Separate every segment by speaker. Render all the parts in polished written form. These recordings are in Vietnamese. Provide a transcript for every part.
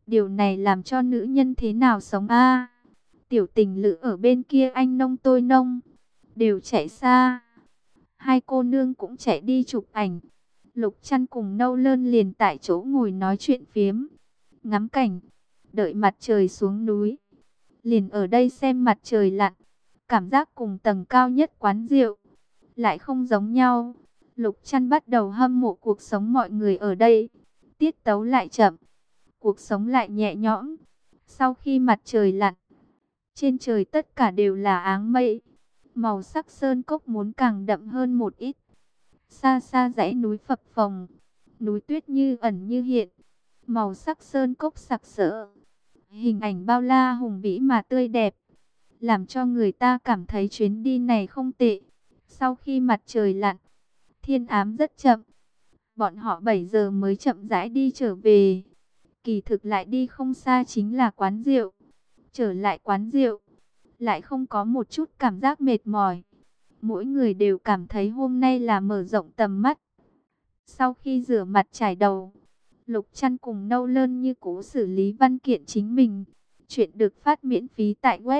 Speaker 1: Điều này làm cho nữ nhân thế nào sống a? Tiểu tình lữ ở bên kia anh nông tôi nông, đều chạy xa. Hai cô nương cũng chạy đi chụp ảnh. Lục Trăn cùng Nâu Lơn liền tại chỗ ngồi nói chuyện phiếm, ngắm cảnh, đợi mặt trời xuống núi. Liền ở đây xem mặt trời lặn, cảm giác cùng tầng cao nhất quán rượu lại không giống nhau. Lục Trăn bắt đầu hâm mộ cuộc sống mọi người ở đây. Tiết tấu lại chậm, cuộc sống lại nhẹ nhõm. Sau khi mặt trời lặn, trên trời tất cả đều là áng mây. Màu sắc sơn cốc muốn càng đậm hơn một ít. Xa xa dãy núi phập phồng, núi tuyết như ẩn như hiện. Màu sắc sơn cốc sặc sỡ. Hình ảnh bao la hùng vĩ mà tươi đẹp, làm cho người ta cảm thấy chuyến đi này không tệ. Sau khi mặt trời lặn, thiên ám rất chậm. Bọn họ 7 giờ mới chậm rãi đi trở về. Kỳ thực lại đi không xa chính là quán rượu. Trở lại quán rượu, lại không có một chút cảm giác mệt mỏi. Mỗi người đều cảm thấy hôm nay là mở rộng tầm mắt. Sau khi rửa mặt chải đầu, Lục Trăn cùng Nâu Lơn như cũ xử lý văn kiện chính mình. Chuyện được phát miễn phí tại web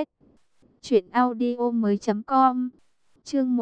Speaker 1: truyệnaudiomoi.com. Chương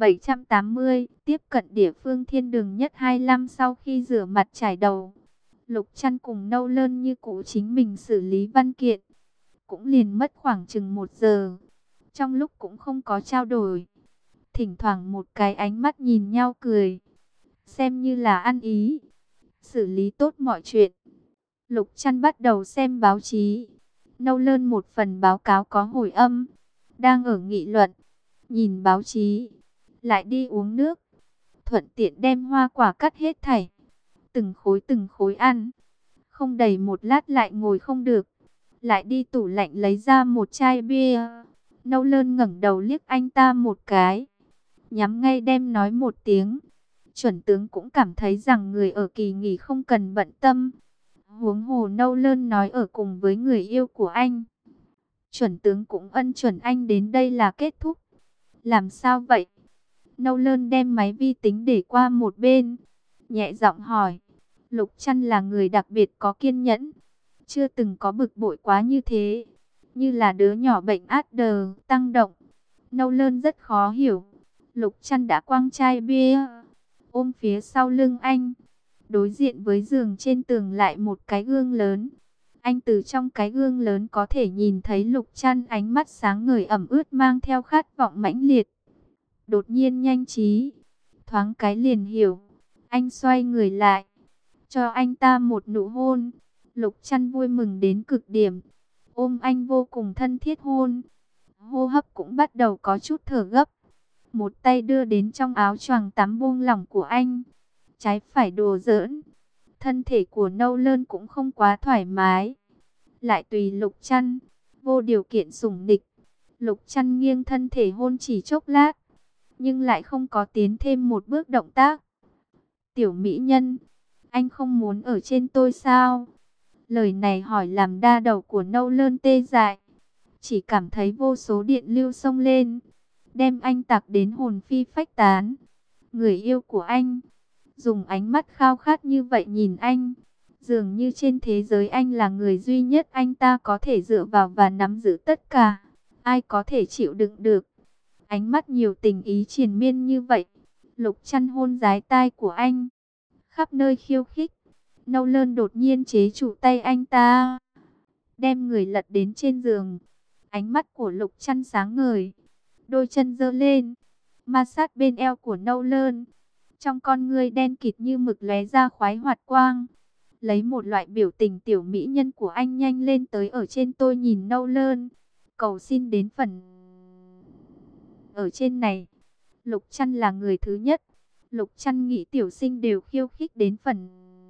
Speaker 1: 1780, tiếp cận địa phương thiên đường nhất 25. Sau khi rửa mặt chải đầu, Lục Trăn cùng Nâu Lơn như cũ chính mình xử lý văn kiện. Cũng liền mất khoảng chừng 1 giờ. Trong lúc cũng không có trao đổi, thỉnh thoảng một cái ánh mắt nhìn nhau cười, xem như là ăn ý. Xử lý tốt mọi chuyện, Lục Trăn bắt đầu xem báo chí. Nâu Lơn một phần báo cáo có hồi âm, đang ở nghị luận, nhìn báo chí, lại đi uống nước, thuận tiện đem hoa quả cắt hết thảy, từng khối ăn. Không đầy một lát lại ngồi không được, lại đi tủ lạnh lấy ra một chai bia. Nâu Lơn ngẩng đầu liếc anh ta một cái, nhắm ngay đem nói một tiếng. Chuẩn tướng cũng cảm thấy rằng người ở kỳ nghỉ không cần bận tâm. Huống hồ Nâu Lơn nói ở cùng với người yêu của anh. Chuẩn tướng cũng ân chuẩn anh đến đây là kết thúc. Làm sao vậy? Nâu Lơn đem máy vi tính để qua một bên, nhẹ giọng hỏi. Lục Trăn là người đặc biệt có kiên nhẫn, chưa từng có bực bội quá như thế, như là đứa nhỏ bệnh ADD tăng động. Nâu Lơn rất khó hiểu. Lục Trăn đã quăng chai bia, ôm phía sau lưng anh. Đối diện với giường trên tường lại một cái gương lớn. Anh từ trong cái gương lớn có thể nhìn thấy Lục Trăn ánh mắt sáng ngời ẩm ướt mang theo khát vọng mãnh liệt. Đột nhiên nhanh trí, thoáng cái liền hiểu. Anh xoay người lại, cho anh ta một nụ hôn. Lục Trăn vui mừng đến cực điểm, ôm anh vô cùng thân thiết hôn. Hô hấp cũng bắt đầu có chút thở gấp. Một tay đưa đến trong áo choàng tắm buông lỏng của anh, trái phải đùa giỡn. Thân thể của Nâu Lơn cũng không quá thoải mái, lại tùy Lục Trăn, vô điều kiện sủng nịch. Lục Trăn nghiêng thân thể hôn chỉ chốc lát, nhưng lại không có tiến thêm một bước động tác. Tiểu mỹ nhân, anh không muốn ở trên tôi sao? Lời này hỏi làm đa đầu của Nâu Lơn tê dại, chỉ cảm thấy vô số điện lưu xông lên, đem anh tạc đến hồn phi phách tán. Người yêu của anh dùng ánh mắt khao khát như vậy nhìn anh, dường như trên thế giới anh là người duy nhất anh ta có thể dựa vào và nắm giữ tất cả. Ai có thể chịu đựng được ánh mắt nhiều tình ý triền miên như vậy? Lục Trăn hôn dái tai của anh, khắp nơi khiêu khích. Nâu Lơn đột nhiên chế trụ tay anh ta, đem người lật đến trên giường. Ánh mắt của Lục Trăn sáng ngời, đôi chân giơ lên, ma sát bên eo của Nâu Lơn. Trong con ngươi đen kịt như mực lóe ra khoái hoạt quang. Lấy một loại biểu tình tiểu mỹ nhân của anh nhanh lên tới ở trên tôi nhìn Nâu Lơn, cầu xin đến phần. Ở trên này, Lục Trăn là người thứ nhất. Lục Trăn nghĩ tiểu sinh đều khiêu khích đến phần.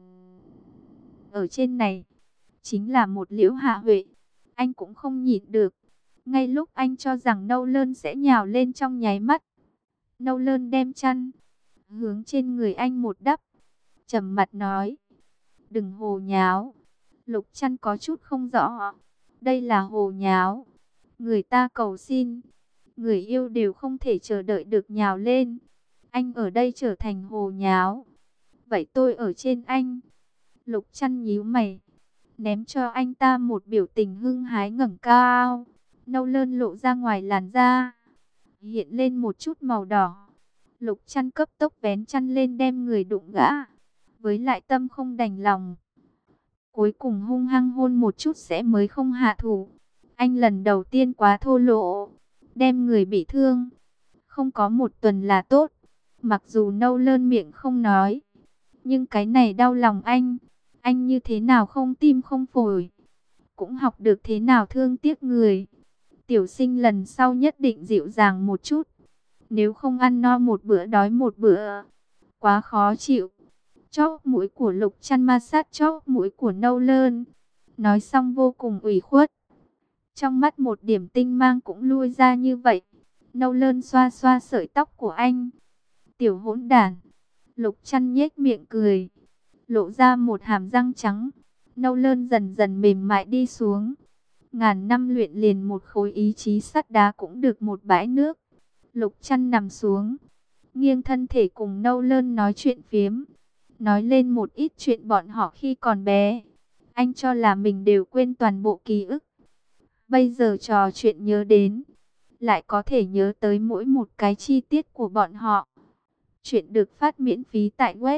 Speaker 1: Ở trên này, chính là một Liễu Hạ Huệ. Anh cũng không nhịn được. Ngay lúc anh cho rằng Nâu Lơn sẽ nhào lên trong nháy mắt, Nâu Lơn đem chăn hướng trên người anh một đắp, trầm mặt nói: đừng hồ nháo. Lục Trăn có chút không rõ, đây là hồ nháo? Người ta cầu xin, người yêu đều không thể chờ đợi được nhào lên, anh ở đây trở thành hồ nháo. Vậy tôi ở trên anh. Lục Trăn nhíu mày, ném cho anh ta một biểu tình hưng hái ngẩng cao. Nâu lơn lộ ra ngoài làn da, hiện lên một chút màu đỏ. Lục Chăn cấp tốc vén chăn lên đem người đụng gã. Với lại tâm không đành lòng, cuối cùng hung hăng hôn một chút sẽ mới không hạ thủ. Anh lần đầu tiên quá thô lỗ, đem người bị thương. Không có một tuần là tốt. Mặc dù Nâu lơn miệng không nói, nhưng cái này đau lòng anh. Anh như thế nào không tim không phổi, cũng học được thế nào thương tiếc người. Tiểu Sinh lần sau nhất định dịu dàng một chút. Nếu không ăn no một bữa đói một bữa, quá khó chịu. Chóp mũi của Lục Chăn ma sát chóp mũi của Nâu lơn. Nói xong vô cùng ủy khuất. Trong mắt một điểm tinh mang cũng lui ra như vậy. Nâu lơn xoa xoa sợi tóc của anh. Tiểu hỗn đản. Lục Chăn nhếch miệng cười, lộ ra một hàm răng trắng. Nâu lơn dần dần mềm mại đi xuống. Ngàn năm luyện liền một khối ý chí sắt đá cũng được một bãi nước. Lục Chăn nằm xuống, nghiêng thân thể cùng Nâu lơn nói chuyện phiếm. Nói lên một ít chuyện bọn họ khi còn bé. Anh cho là mình đều quên toàn bộ ký ức. Bây giờ trò chuyện nhớ đến, lại có thể nhớ tới mỗi một cái chi tiết của bọn họ. Chuyện được phát miễn phí tại web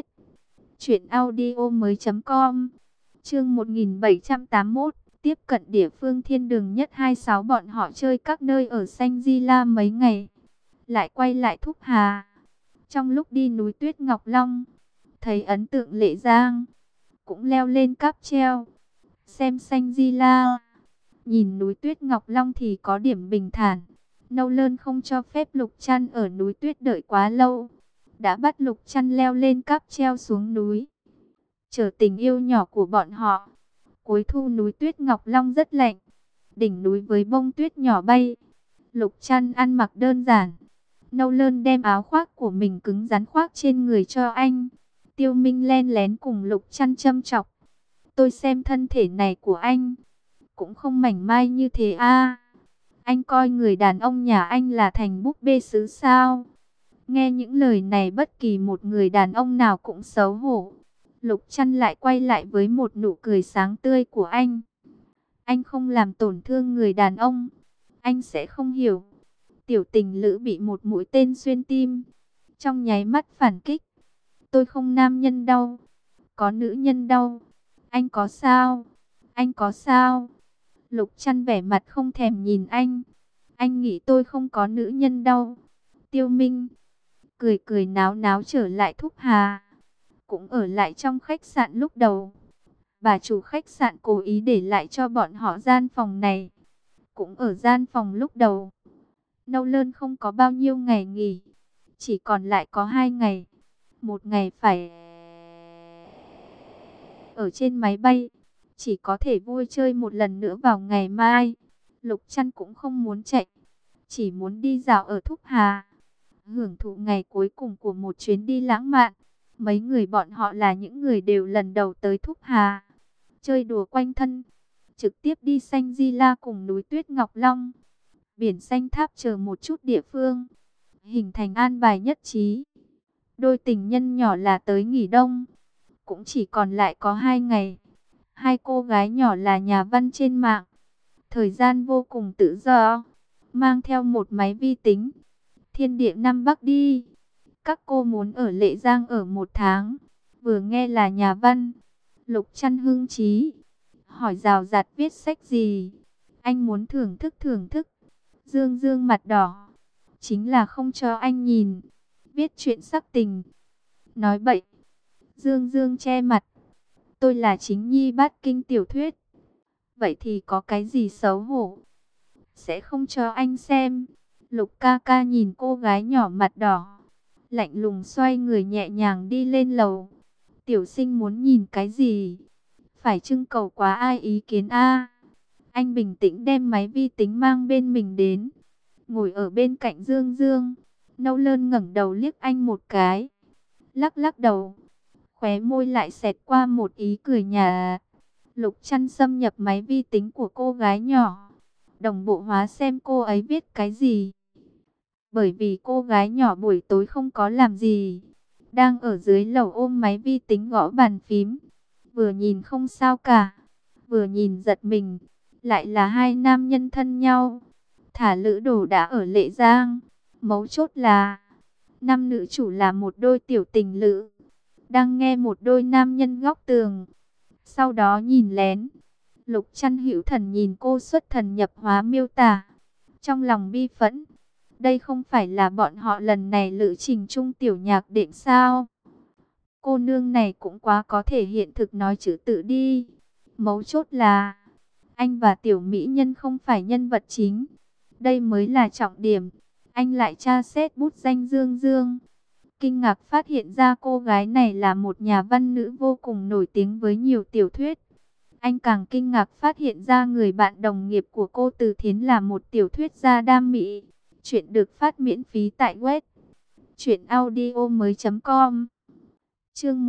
Speaker 1: truyệnaudiomoi.com. Chương 1781, tiếp cận địa phương thiên đường nhất 26. Bọn họ chơi các nơi ở Xanh Di La mấy ngày, lại quay lại Thúc Hà. Trong lúc đi núi Tuyết Ngọc Long, thấy ấn tượng Lệ Giang, cũng leo lên cáp treo. Xem Xanh Di La, nhìn núi Tuyết Ngọc Long thì có điểm bình thản. Nâu lơn không cho phép Lục Chăn ở núi tuyết đợi quá lâu, đã bắt Lục Chăn leo lên cáp treo xuống núi. Chờ tình yêu nhỏ của bọn họ. Cuối thu núi Tuyết Ngọc Long rất lạnh, đỉnh núi với bông tuyết nhỏ bay. Lục Chăn ăn mặc đơn giản. Nâu lơn đem áo khoác của mình cứng rắn khoác trên người cho anh. Tiêu Minh len lén cùng Lục Chăn châm chọc. Tôi xem thân thể này của anh cũng không mảnh mai như thế a. Anh coi người đàn ông nhà anh là thành búp bê sứ sao? Nghe những lời này bất kỳ một người đàn ông nào cũng xấu hổ. Lục Chăn lại quay lại với một nụ cười sáng tươi của anh. Anh không làm tổn thương người đàn ông, anh sẽ không hiểu. Tiểu tình lữ bị một mũi tên xuyên tim, trong nháy mắt phản kích. Tôi không nam nhân đâu, có nữ nhân đâu. Anh có sao? Anh có sao? Lục Chăn vẻ mặt không thèm nhìn anh. Anh nghĩ tôi không có nữ nhân đâu. Tiêu Minh cười cười náo náo trở lại Thúc Hà, cũng ở lại trong khách sạn lúc đầu. Bà chủ khách sạn cố ý để lại cho bọn họ gian phòng này, cũng ở gian phòng lúc đầu. Nâu lơn không có bao nhiêu ngày nghỉ, chỉ còn lại có 2 ngày. Một ngày phải ở trên máy bay, chỉ có thể vui chơi một lần nữa vào ngày mai. Lục Chăn cũng không muốn chạy, chỉ muốn đi dạo ở Thúc Hà, hưởng thụ ngày cuối cùng của một chuyến đi lãng mạn. Mấy người bọn họ là những người đều lần đầu tới Thúc Hà, chơi đùa quanh thân, trực tiếp đi Xanh Di La cùng núi Tuyết Ngọc Long, biển Xanh Tháp chờ một chút địa phương, hình thành an bài nhất trí. Đôi tình nhân nhỏ là tới nghỉ đông, cũng chỉ còn lại có 2 ngày. Hai cô gái nhỏ là nhà văn trên mạng, thời gian vô cùng tự do, mang theo một máy vi tính, thiên địa Nam Bắc đi. Các cô muốn ở Lệ Giang ở 1 tháng. Vừa nghe là nhà văn, Lục Chăn hưng trí, hỏi rào rạt viết sách gì. Anh muốn thưởng thức thưởng thức. Dương Dương mặt đỏ, chính là không cho anh nhìn. Viết chuyện sắc tình. Nói bậy. Dương Dương che mặt. Tôi là chính nhi bát kinh tiểu thuyết. Vậy thì có cái gì xấu hổ? Sẽ không cho anh xem. Lục ca ca nhìn cô gái nhỏ mặt đỏ, lạnh lùng xoay người nhẹ nhàng đi lên lầu. Tiểu Sinh muốn nhìn cái gì? Phải trưng cầu quá ai ý kiến a? Anh bình tĩnh đem máy vi tính mang bên mình đến, ngồi ở bên cạnh Dương Dương. Nâu lơn ngẩng đầu liếc anh một cái, lắc lắc đầu, khóe môi lại xẹt qua một ý cười nhạt. Lục Chăn xâm nhập máy vi tính của cô gái nhỏ, đồng bộ hóa xem cô ấy viết cái gì. Bởi vì cô gái nhỏ buổi tối không có làm gì, đang ở dưới lầu ôm máy vi tính gõ bàn phím, vừa nhìn không sao cả, Vừa nhìn giật mình, lại là hai nam nhân thân nhau. Thả Lữ Đồ đã ở Lệ Giang. Mấu chốt là, năm nữ chủ là một đôi tiểu tình lữ, đang nghe một đôi nam nhân góc tường. Sau đó nhìn lén, Lục Trăn hữu thần nhìn cô xuất thần nhập hóa miêu tả. Trong lòng bi phẫn, đây không phải là bọn họ lần này lữ trình chung tiểu nhạc đệm sao? Cô nương này cũng quá có thể hiện thực nói chữ tự đi. Mấu chốt là, anh và tiểu mỹ nhân không phải nhân vật chính. Đây mới là trọng điểm. Anh lại tra xét bút danh Dương Dương. Kinh ngạc phát hiện ra cô gái này là một nhà văn nữ vô cùng nổi tiếng với nhiều tiểu thuyết. Anh càng kinh ngạc phát hiện ra người bạn đồng nghiệp của cô Từ Thiến là một tiểu thuyết gia đam mỹ. Chuyện được phát miễn phí tại web truyệnaudiomoi.com. Chương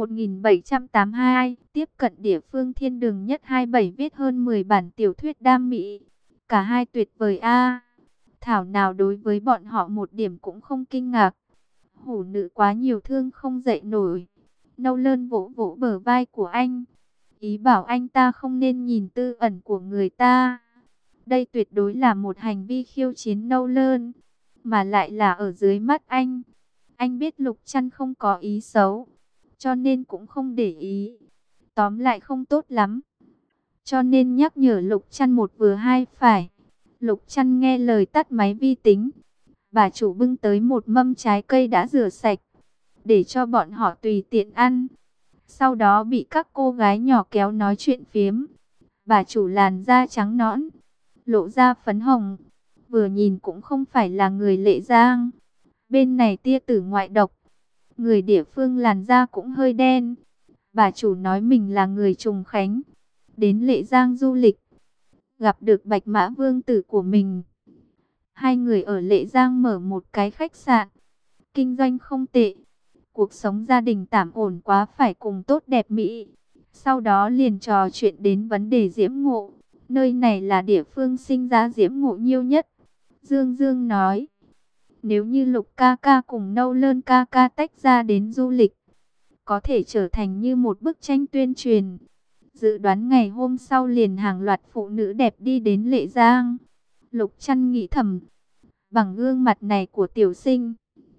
Speaker 1: 1782, tiếp cận địa phương thiên đường nhất 27 viết hơn 10 bản tiểu thuyết đam mỹ. Cả hai tuyệt vời a. Thảo nào đối với bọn họ một điểm cũng không kinh ngạc. Hủ nữ quá nhiều thương không dậy nổi. Nâu Lơn vỗ vỗ bờ vai của anh, ý bảo anh ta không nên nhìn tư ẩn của người ta. Đây tuyệt đối là một hành vi khiêu chiến Nâu Lơn, mà lại là ở dưới mắt anh. Anh biết Lục Trăn không có ý xấu, cho nên cũng không để ý. Tóm lại không tốt lắm, cho nên nhắc nhở Lục Trăn một vừa hai phải. Lục Trăn nghe lời tắt máy vi tính. Bà chủ bưng tới một mâm trái cây đã rửa sạch, để cho bọn họ tùy tiện ăn. Sau đó bị các cô gái nhỏ kéo nói chuyện phiếm. Bà chủ làn da trắng nõn, lộ ra phấn hồng, vừa nhìn cũng không phải là người Lệ Giang. Bên này tia tử ngoại độc, người địa phương làn da cũng hơi đen. Bà chủ nói mình là người Trùng Khánh, đến Lệ Giang du lịch, gặp được Bạch Mã Vương tử của mình. Hai người ở Lệ Giang mở một cái khách sạn, kinh doanh không tệ. Cuộc sống gia đình tạm ổn quá phải cùng tốt đẹp mỹ. Sau đó liền trò chuyện đến vấn đề Diễm Ngộ. Nơi này là địa phương sinh ra Diễm Ngộ nhiều nhất. Dương Dương nói, nếu như Lục ca ca cùng Nâu Lơn ca ca tách ra đến du lịch, có thể trở thành như một bức tranh tuyên truyền. Dự đoán ngày hôm sau liền hàng loạt phụ nữ đẹp đi đến Lệ Giang. Lục Trăn nghĩ thầm, bằng gương mặt này của tiểu sinh,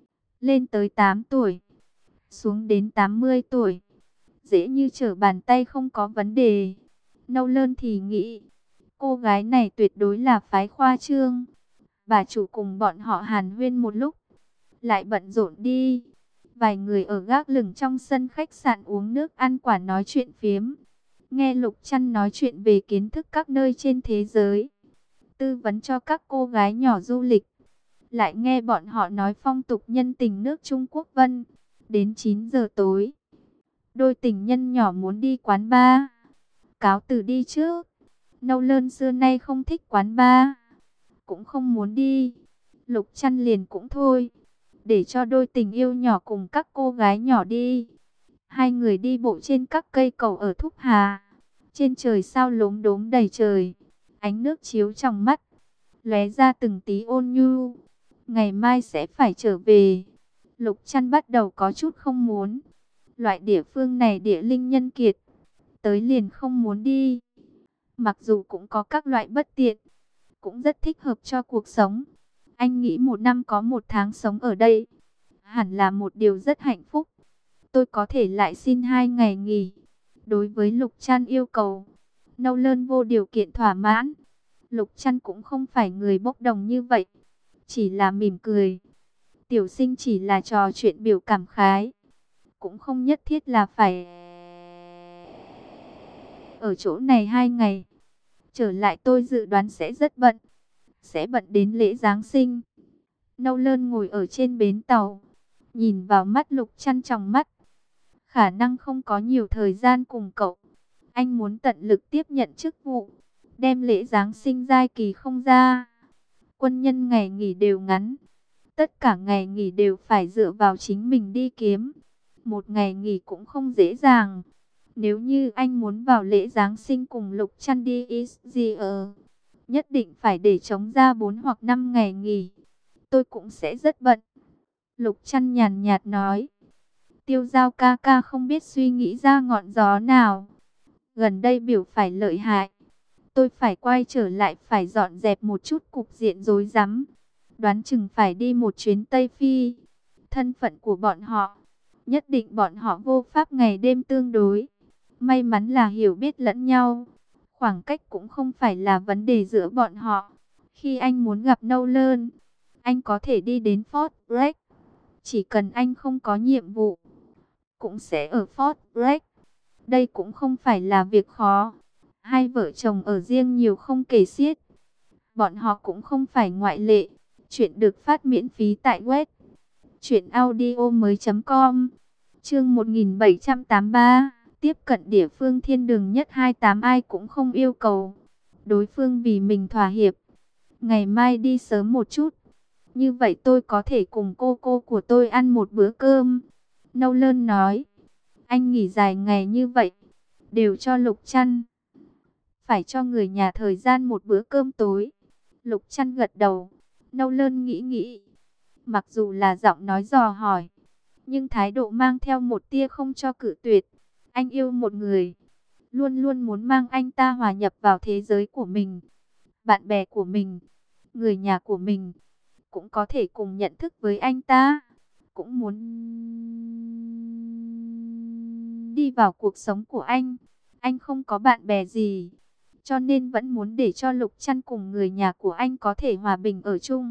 Speaker 1: lên tới 8 tuổi, xuống đến 80 tuổi, dễ như trở bàn tay không có vấn đề. Nâu Lơn thì nghĩ, cô gái này tuyệt đối là phái khoa trương. Bà chủ cùng bọn họ hàn huyên một lúc, lại bận rộn đi. Vài người ở gác lửng trong sân khách sạn uống nước ăn quả nói chuyện phiếm. Nghe Lục Trăn nói chuyện về kiến thức các nơi trên thế giới, tư vấn cho các cô gái nhỏ du lịch. Lại nghe bọn họ nói phong tục nhân tình nước Trung Quốc Vân. Đến 9 giờ tối, đôi tình nhân nhỏ muốn đi quán bar. Cáo từ đi trước. Nâu Lơn xưa nay không thích quán bar, cũng không muốn đi. Lục Trăn liền cũng thôi, để cho đôi tình yêu nhỏ cùng các cô gái nhỏ đi. Hai người đi bộ trên các cây cầu ở Thúc Hà. Trên trời sao lốm đốm đầy trời, ánh nước chiếu trong mắt, lóe ra từng tí ôn nhu. Ngày mai sẽ phải trở về. Lục Trăn bắt đầu có chút không muốn. Loại địa phương này địa linh nhân kiệt, tới liền không muốn đi. Mặc dù cũng có các loại bất tiện, cũng rất thích hợp cho cuộc sống. Anh nghĩ một năm có một tháng sống ở đây, hẳn là một điều rất hạnh phúc. Tôi có thể lại xin 2 ngày nghỉ. Đối với Lục Trăn yêu cầu, Nâu Lơn vô điều kiện thỏa mãn. Lục Trăn cũng không phải người bốc đồng như vậy, chỉ là mỉm cười. Tiểu sinh chỉ là trò chuyện biểu cảm khái, cũng không nhất thiết là phải ở chỗ này 2 ngày. Trở lại tôi dự đoán sẽ rất bận, sẽ bận đến lễ Giáng sinh. Nâu Lơn ngồi ở trên bến tàu, nhìn vào mắt Lục Trăn trong mắt. Khả năng không có nhiều thời gian cùng cậu. Anh muốn tận lực tiếp nhận chức vụ, đem lễ Giáng sinh giai kỳ không ra. Quân nhân ngày nghỉ đều ngắn, tất cả ngày nghỉ đều phải dựa vào chính mình đi kiếm. Một ngày nghỉ cũng không dễ dàng. Nếu như anh muốn vào lễ Giáng sinh cùng Lục Trăn đi Israel, nhất định phải để trống ra 4 hoặc 5 ngày nghỉ. Tôi cũng sẽ rất bận. Lục Trăn nhàn nhạt nói. Tiêu Giao ca ca không biết suy nghĩ ra ngọn gió nào, gần đây biểu phải lợi hại. Tôi phải quay trở lại, phải dọn dẹp một chút cục diện rối rắm. Đoán chừng phải đi một chuyến Tây Phi. Thân phận của bọn họ, nhất định bọn họ vô pháp ngày đêm tương đối. May mắn là hiểu biết lẫn nhau. Khoảng cách cũng không phải là vấn đề giữa bọn họ. Khi anh muốn gặp Nolan, anh có thể đi đến Fort Bragg. Chỉ cần anh không có nhiệm vụ, cũng sẽ ở Fort Bragg. Đây cũng không phải là việc khó. Hai vợ chồng ở riêng nhiều không kể xiết. Bọn họ cũng không phải ngoại lệ. Chuyện được phát miễn phí tại web truyệnaudiomoi.com. Chương 1783, tiếp cận địa phương thiên đường nhất 28, ai cũng không yêu cầu đối phương vì mình thỏa hiệp. Ngày mai đi sớm một chút, như vậy tôi có thể cùng cô của tôi ăn một bữa cơm. Nolan nói, anh nghỉ dài ngày như vậy, đều cho Lục Trăn. Phải cho người nhà thời gian một bữa cơm tối. Lục Trăn gật đầu. Nolan nghĩ nghĩ. Mặc dù là giọng nói dò hỏi, nhưng thái độ mang theo một tia không cho cự tuyệt. Anh yêu một người, luôn luôn muốn mang anh ta hòa nhập vào thế giới của mình. Bạn bè của mình, người nhà của mình, cũng có thể cùng nhận thức với anh ta. Cũng muốn đi vào cuộc sống của anh. Anh không có bạn bè gì, cho nên vẫn muốn để cho Lục Trăn cùng người nhà của anh có thể hòa bình ở chung.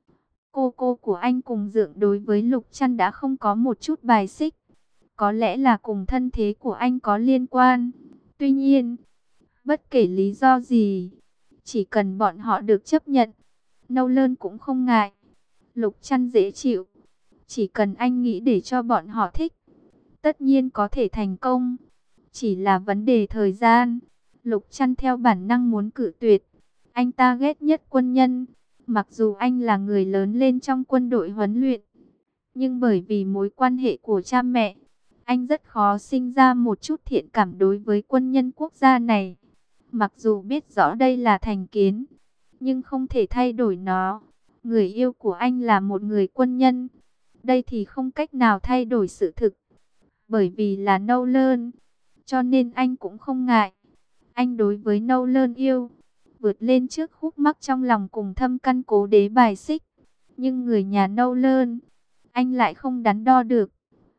Speaker 1: Cô của anh cùng Dượng đối với Lục Trăn đã không có một chút bài xích. Có lẽ là cùng thân thế của anh có liên quan. Tuy nhiên, bất kể lý do gì, chỉ cần bọn họ được chấp nhận, Nolan cũng không ngại. Lục Trăn dễ chịu. Chỉ cần anh nghĩ để cho bọn họ thích, tất nhiên có thể thành công. Chỉ là vấn đề thời gian. Lục Trăn theo bản năng muốn cự tuyệt. Anh ta ghét nhất quân nhân. Mặc dù anh là người lớn lên trong quân đội huấn luyện, nhưng bởi vì mối quan hệ của cha mẹ, anh rất khó sinh ra một chút thiện cảm đối với quân nhân quốc gia này. Mặc dù biết rõ đây là thành kiến, nhưng không thể thay đổi nó. Người yêu của anh là một người quân nhân. Đây thì không cách nào thay đổi sự thực. Bởi vì là Nolan, cho nên anh cũng không ngại. Anh đối với Nolan yêu, vượt lên trước khúc mắc trong lòng cùng thâm căn cố đế bài xích. Nhưng người nhà Nolan, anh lại không đắn đo được.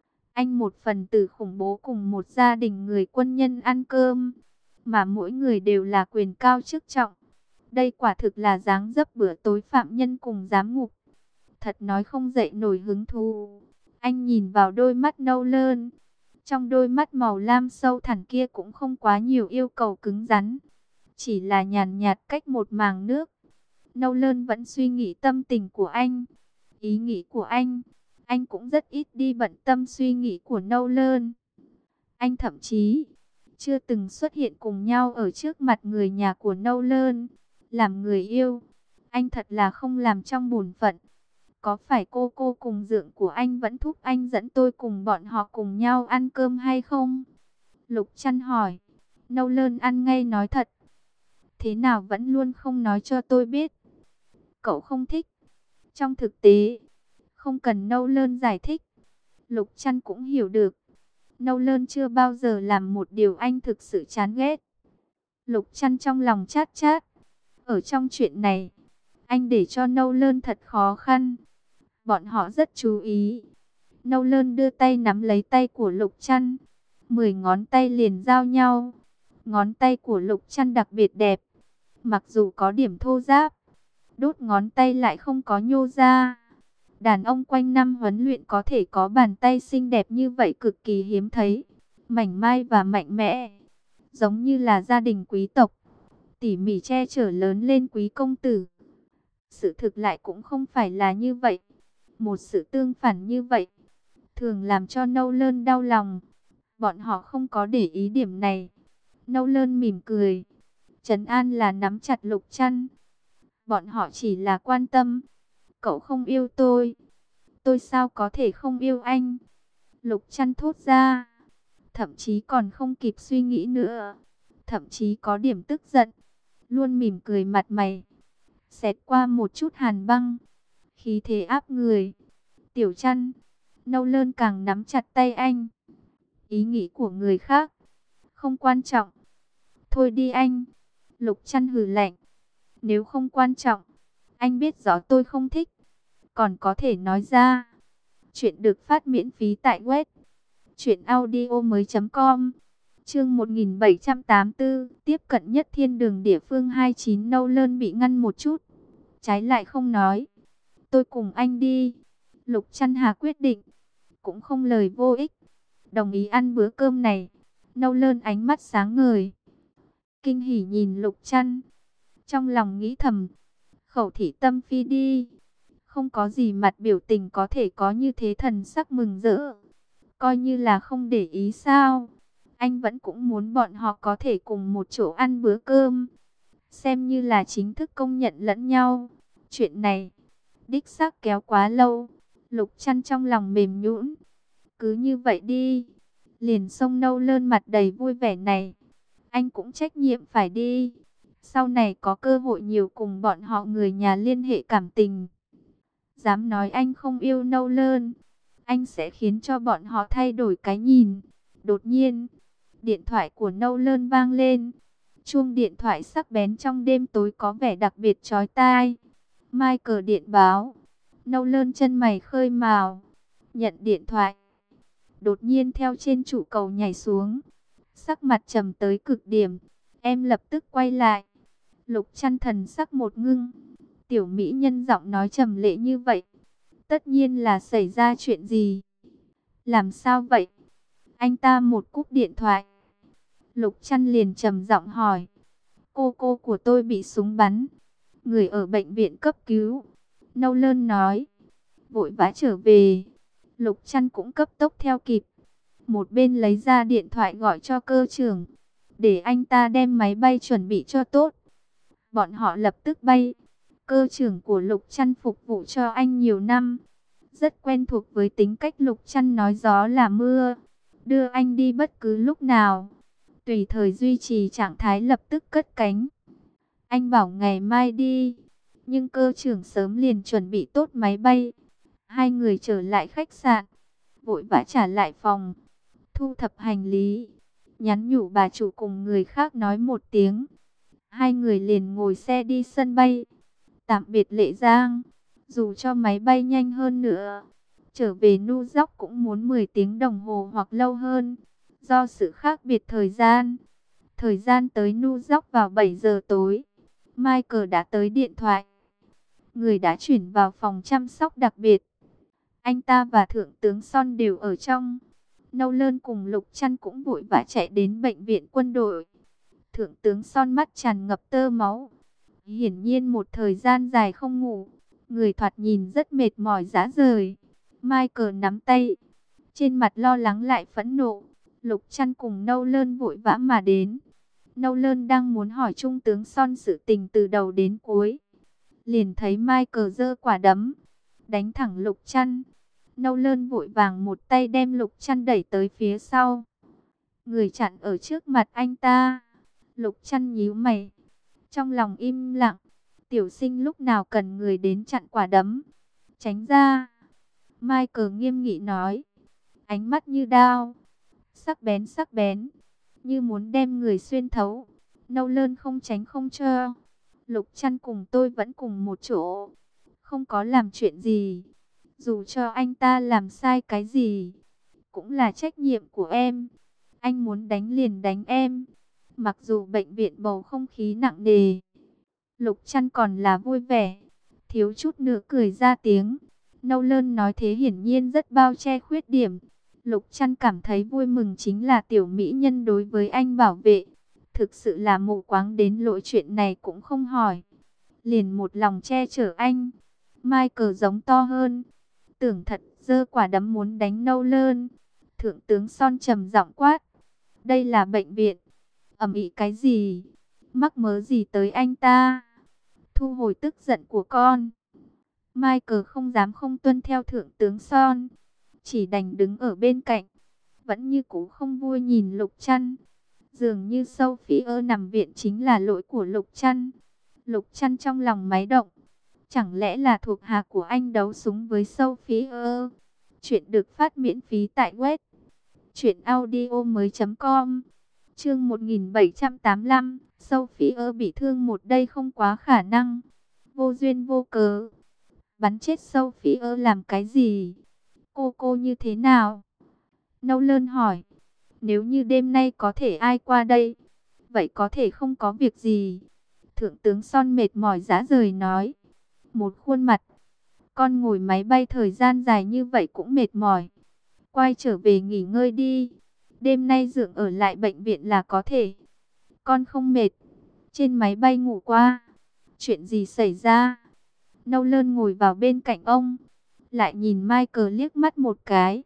Speaker 1: Anh một phần tử khủng bố cùng một gia đình người quân nhân ăn cơm, mà mỗi người đều là quyền cao chức trọng. Đây quả thực là dáng dấp bữa tối phạm nhân cùng giám ngục. Thật nói không dậy nổi hứng thú. Anh nhìn vào đôi mắt Nolan. Trong đôi mắt màu lam sâu thẳm kia cũng không quá nhiều yêu cầu cứng rắn. Chỉ là nhàn nhạt cách một màng nước. Nolan vẫn suy nghĩ tâm tình của anh, ý nghĩ của anh. Anh cũng rất ít đi bận tâm suy nghĩ của Nolan. Anh thậm chí chưa từng xuất hiện cùng nhau ở trước mặt người nhà của Nolan. Làm người yêu, anh thật là không làm trong bổn phận. Có phải cô cùng Dượng của anh vẫn thúc anh dẫn tôi cùng bọn họ cùng nhau ăn cơm hay không? Lục Trăn hỏi. Nolan ăn ngay nói thật. Thế nào vẫn luôn không nói cho tôi biết? Cậu không thích. Trong thực tế, không cần Nolan giải thích, Lục Trăn cũng hiểu được. Nolan chưa bao giờ làm một điều anh thực sự chán ghét. Lục Trăn trong lòng chát chát. Ở trong chuyện này, anh để cho Nolan thật khó khăn. Bọn họ rất chú ý. Nolan đưa tay nắm lấy tay của Lục Trăn. 10 ngón tay liền giao nhau. Ngón tay của Lục Trăn đặc biệt đẹp. Mặc dù có điểm thô ráp, đốt ngón tay lại không có nhô ra. Đàn ông quanh năm huấn luyện có thể có bàn tay xinh đẹp như vậy cực kỳ hiếm thấy. Mảnh mai và mạnh mẽ, giống như là gia đình quý tộc, tỉ mỉ che chở lớn lên quý công tử. Sự thực lại cũng không phải là như vậy. Một sự tương phản như vậy thường làm cho Nolan đau lòng. Bọn họ không có để ý điểm này. Nolan mỉm cười, trấn an là nắm chặt Lục Trăn. Bọn họ chỉ là quan tâm. Cậu không yêu tôi sao có thể không yêu anh? Lục Trăn thốt ra, thậm chí còn không kịp suy nghĩ nữa, thậm chí có điểm tức giận, luôn mỉm cười mặt mày xẹt qua một chút hàn băng, khí thế áp người. Tiểu Trăn, Nolan càng nắm chặt tay anh. Ý nghĩ của người khác không quan trọng, Thôi đi anh. Lục Trăn hừ lạnh. Nếu không quan trọng, anh biết rõ tôi không thích, còn có thể nói ra. Chuyện được phát miễn phí tại web truyệnaudiomoi.com. Chương 1784, tiếp cận nhất thiên đường địa phương 29. Nâu Lơn bị ngăn một chút, trái lại không nói. Tôi cùng anh đi. Lục Trăn Hà quyết định, cũng không lời vô ích, đồng ý ăn bữa cơm này. Nâu Lơn ánh mắt sáng ngời, kinh hỉ nhìn Lục Trăn, trong lòng nghĩ thầm, khẩu thị tâm phi đi. Không có gì mặt biểu tình có thể có như thế thần sắc mừng rỡ. Coi như là không để ý sao. Anh vẫn cũng muốn bọn họ có thể cùng một chỗ ăn bữa cơm, xem như là chính thức công nhận lẫn nhau. Chuyện này, đích xác kéo quá lâu. Lục Trăn trong lòng mềm nhũn. Cứ như vậy đi. Liền xông Nâu Lơn mặt đầy vui vẻ này. Anh cũng trách nhiệm phải đi. Sau này có cơ hội nhiều cùng bọn họ người nhà liên hệ cảm tình. Dám nói anh không yêu Nâu Lơn, anh sẽ khiến cho bọn họ thay đổi cái nhìn. Đột nhiên, điện thoại của Nâu Lơn vang lên. Chuông điện thoại sắc bén trong đêm tối có vẻ đặc biệt chói tai. Michael điện báo. Nâu Lơn chân mày khơi mào, nhận điện thoại. Đột nhiên theo trên trụ cầu nhảy xuống, sắc mặt trầm tới cực điểm. Em lập tức quay lại. Lục Trăn thần sắc một ngưng. Tiểu mỹ nhân giọng nói trầm lệ như vậy, tất nhiên là xảy ra chuyện gì. Làm sao vậy? Anh ta một cúp điện thoại, Lục Trăn liền trầm giọng hỏi. Cô của tôi bị súng bắn, người ở bệnh viện cấp cứu. Nâu Lơn nói, vội vã trở về. Lục Trăn cũng cấp tốc theo kịp, một bên lấy ra điện thoại gọi cho cơ trưởng, để anh ta đem máy bay chuẩn bị cho tốt. Bọn họ lập tức bay. Cơ trưởng của Lục Trăn phục vụ cho anh nhiều năm, rất quen thuộc với tính cách Lục Trăn nói gió là mưa, đưa anh đi bất cứ lúc nào, tùy thời duy trì trạng thái lập tức cất cánh. Anh bảo ngày mai đi, nhưng cơ trưởng sớm liền chuẩn bị tốt máy bay. Hai người trở lại khách sạn, vội vã trả lại phòng, thu thập hành lý, nhắn nhủ bà chủ cùng người khác nói một tiếng. Hai người liền ngồi xe đi sân bay. Tạm biệt Lệ Giang. Dù cho máy bay nhanh hơn nữa, trở về New York cũng muốn 10 tiếng đồng hồ hoặc lâu hơn. Do sự khác biệt thời gian tới New York vào 7 giờ tối. Michael đã tới điện thoại. Người đã chuyển vào phòng chăm sóc đặc biệt. Anh ta và Thượng tướng Son đều ở trong. Nâu Lơn cùng Lục Trăn cũng vội vã chạy đến bệnh viện quân đội. Thượng tướng Son mắt tràn ngập tơ máu, hiển nhiên một thời gian dài không ngủ, người thoạt nhìn rất mệt mỏi rã rời. Michael nắm tay, trên mặt lo lắng lại phẫn nộ. Lục Trăn cùng Nâu Lơn vội vã mà đến. Nâu Lơn đang muốn hỏi Trung tướng Son sự tình từ đầu đến cuối, liền thấy Michael giơ quả đấm, đánh thẳng Lục Trăn. Nâu Lơn vội vàng một tay đem Lục Trăn đẩy tới phía sau, người chặn ở trước mặt anh ta. Lục Trăn nhíu mày, trong lòng im lặng. Tiểu sinh lúc nào cần người đến chặn quả đấm. Tránh ra. Michael nghiêm nghị nói, ánh mắt như đao, sắc bén, như muốn đem người xuyên thấu. Nâu Lơn không tránh không cho. Lục Trăn cùng tôi vẫn cùng một chỗ, không có làm chuyện gì. Dù cho anh ta làm sai cái gì, cũng là trách nhiệm của em. Anh muốn đánh liền đánh em. Mặc dù bệnh viện bầu không khí nặng nề, Lục Trăn còn là vui vẻ, thiếu chút nữa cười ra tiếng. Nâu Lơn nói thế hiển nhiên rất bao che khuyết điểm. Lục Trăn cảm thấy vui mừng chính là tiểu mỹ nhân đối với anh bảo vệ. Thực sự là mù quáng đến lỗi chuyện này cũng không hỏi, liền một lòng che chở anh. Michael giống to hơn, tưởng thật, giơ quả đấm muốn đánh Nâu Lơn. Thượng tướng Son trầm giọng quát, đây là bệnh viện, ầm ĩ cái gì, mắc mớ gì tới anh ta. Thu hồi tức giận của con. Michael không dám không tuân theo thượng tướng Son, chỉ đành đứng ở bên cạnh, vẫn như cũ không vui nhìn Lục Trăn. Dường như Sophie nằm viện chính là lỗi của Lục Trăn. Lục Trăn trong lòng máy động, chẳng lẽ là thuộc hạ của anh đấu súng với Sophie? Chuyện được phát miễn phí tại web truyệnaudiomoi.com. Chương 1785, Sophie bị thương một đây không quá khả năng. Vô duyên vô cớ. Bắn chết Sophie làm cái gì? Cô như thế nào? Nolan hỏi. Nếu như đêm nay có thể ai qua đây, vậy có thể không có việc gì. Thượng tướng Son mệt mỏi rã rời nói. Một khuôn mặt. Con ngồi máy bay thời gian dài như vậy cũng mệt mỏi. Quay trở về nghỉ ngơi đi. Đêm nay dưỡng ở lại bệnh viện là có thể. Con không mệt. Trên máy bay ngủ qua. Chuyện gì xảy ra? Nolan ngồi vào bên cạnh ông. Lại nhìn Michael liếc mắt một cái.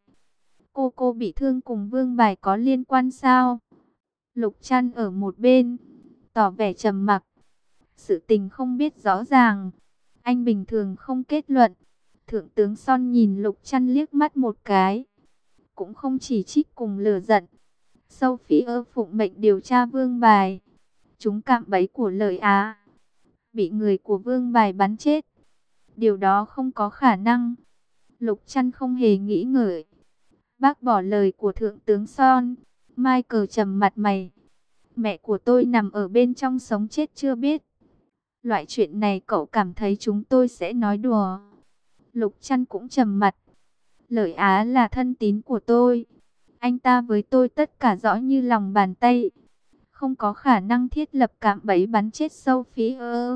Speaker 1: Cô bị thương cùng Vương Bài có liên quan sao? Lục Trăn ở một bên. Tỏ vẻ trầm mặc. Sự tình không biết rõ ràng. Anh bình thường không kết luận. Thượng tướng Son nhìn Lục Trăn liếc mắt một cái. Cũng không chỉ trích cùng lửa giận. Sophie phụng mệnh điều tra Vương Bài. Chúng cạm bẫy của Lợi Á. Bị người của Vương Bài bắn chết. Điều đó không có khả năng. Lục Trăn không hề nghĩ ngợi. Bác bỏ lời của Thượng tướng Son. Michael trầm mặt mày. Mẹ của tôi nằm ở bên trong sống chết chưa biết. Loại chuyện này cậu cảm thấy chúng tôi sẽ nói đùa. Lục Trăn cũng trầm mặt. Lợi Á là thân tín của tôi. Anh ta với tôi tất cả rõ như lòng bàn tay. Không có khả năng thiết lập cạm bẫy bắn chết Sophie.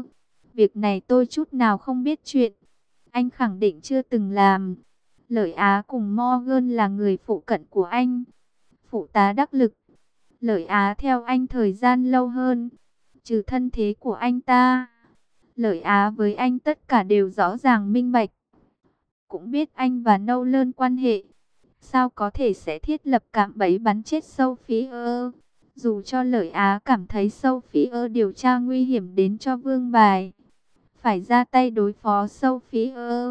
Speaker 1: Việc này tôi chút nào không biết chuyện. Anh khẳng định chưa từng làm. Lợi Á cùng Morgan là người phụ cận của anh. Phụ tá đắc lực. Lợi Á theo anh thời gian lâu hơn. Trừ thân thế của anh ta. Lợi Á với anh tất cả đều rõ ràng minh bạch. Cũng biết anh và Nolan quan hệ. Sao có thể sẽ thiết lập cạm bẫy bắn chết Sophie? Dù cho Lợi Á cảm thấy Sophie điều tra nguy hiểm đến cho Vương Bài. Phải ra tay đối phó Sophie.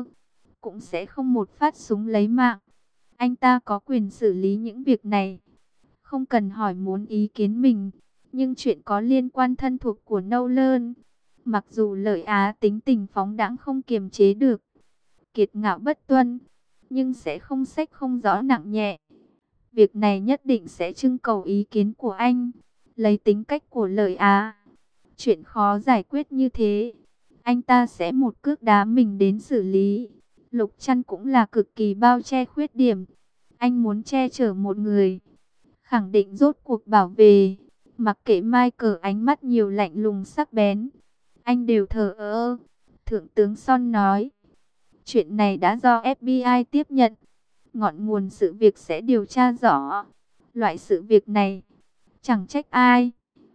Speaker 1: Cũng sẽ không một phát súng lấy mạng. Anh ta có quyền xử lý những việc này. Không cần hỏi muốn ý kiến mình. Nhưng chuyện có liên quan thân thuộc của Nolan. Mặc dù Lợi Á tính tình phóng đãng không kiềm chế được. Kiệt ngạo bất tuân. Nhưng sẽ không xách không rõ nặng nhẹ. Việc này nhất định sẽ trưng cầu ý kiến của anh. Lấy tính cách của Lợi Á. Chuyện khó giải quyết như thế. Anh ta sẽ một cước đá mình đến xử lý. Lục Trăn cũng là cực kỳ bao che khuyết điểm. Anh muốn che chở một người. Khẳng định rốt cuộc bảo vệ. Mặc kệ Michael ánh mắt nhiều lạnh lùng sắc bén. Anh đều thờ ơ. Thượng tướng Son nói. Chuyện này đã do FBI tiếp nhận. Ngọn nguồn sự việc sẽ điều tra rõ. Loại sự việc này. Chẳng trách ai.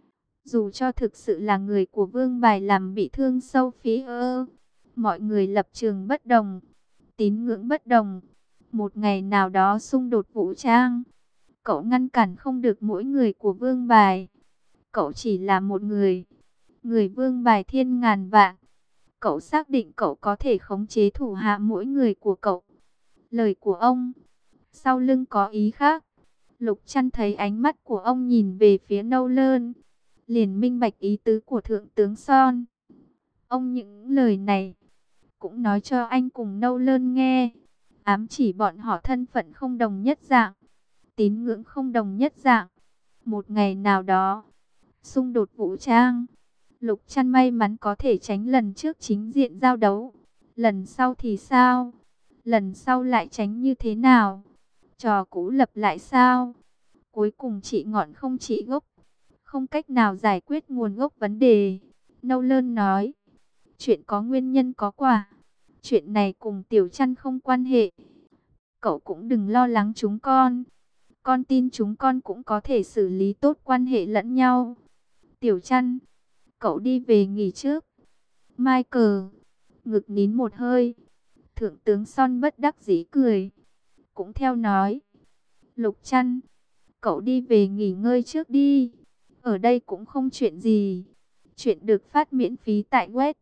Speaker 1: Dù cho thực sự là người của Vương Bài làm bị thương Sophie. Mọi người lập trường bất đồng. Tín ngưỡng bất đồng. Một ngày nào đó xung đột vũ trang. Cậu ngăn cản không được mỗi người của Vương Bài. Cậu chỉ là một người. Người Vương Bài thiên ngàn vạn. Cậu xác định cậu có thể khống chế thủ hạ mỗi người của cậu. Lời của ông. Sau lưng có ý khác. Lục Trăn thấy ánh mắt của ông nhìn về phía Nolan. Liền minh bạch ý tứ của Thượng tướng Son. Ông những lời này. Cũng nói cho anh cùng Nolan nghe. Ám chỉ bọn họ thân phận không đồng nhất dạng. Tín ngưỡng không đồng nhất dạng. Một ngày nào đó. Xung đột vũ trang. Lục Trăn may mắn có thể tránh lần trước chính diện giao đấu. Lần sau thì sao? Lần sau lại tránh như thế nào? Trò cũ lập lại sao? Cuối cùng trị ngọn không trị gốc. Không cách nào giải quyết nguồn gốc vấn đề. Nolan nói. Chuyện có nguyên nhân có quả. Chuyện này cùng Tiểu Trăn không quan hệ. Cậu cũng đừng lo lắng chúng con. Con tin chúng con cũng có thể xử lý tốt quan hệ lẫn nhau. Tiểu Trăn, cậu đi về nghỉ trước. Michael, ngực nín một hơi. Thượng tướng Son bất đắc dĩ cười. Cũng theo nói. Lục Trăn, cậu đi về nghỉ ngơi trước đi. Ở đây cũng không chuyện gì. Chuyện được phát miễn phí tại web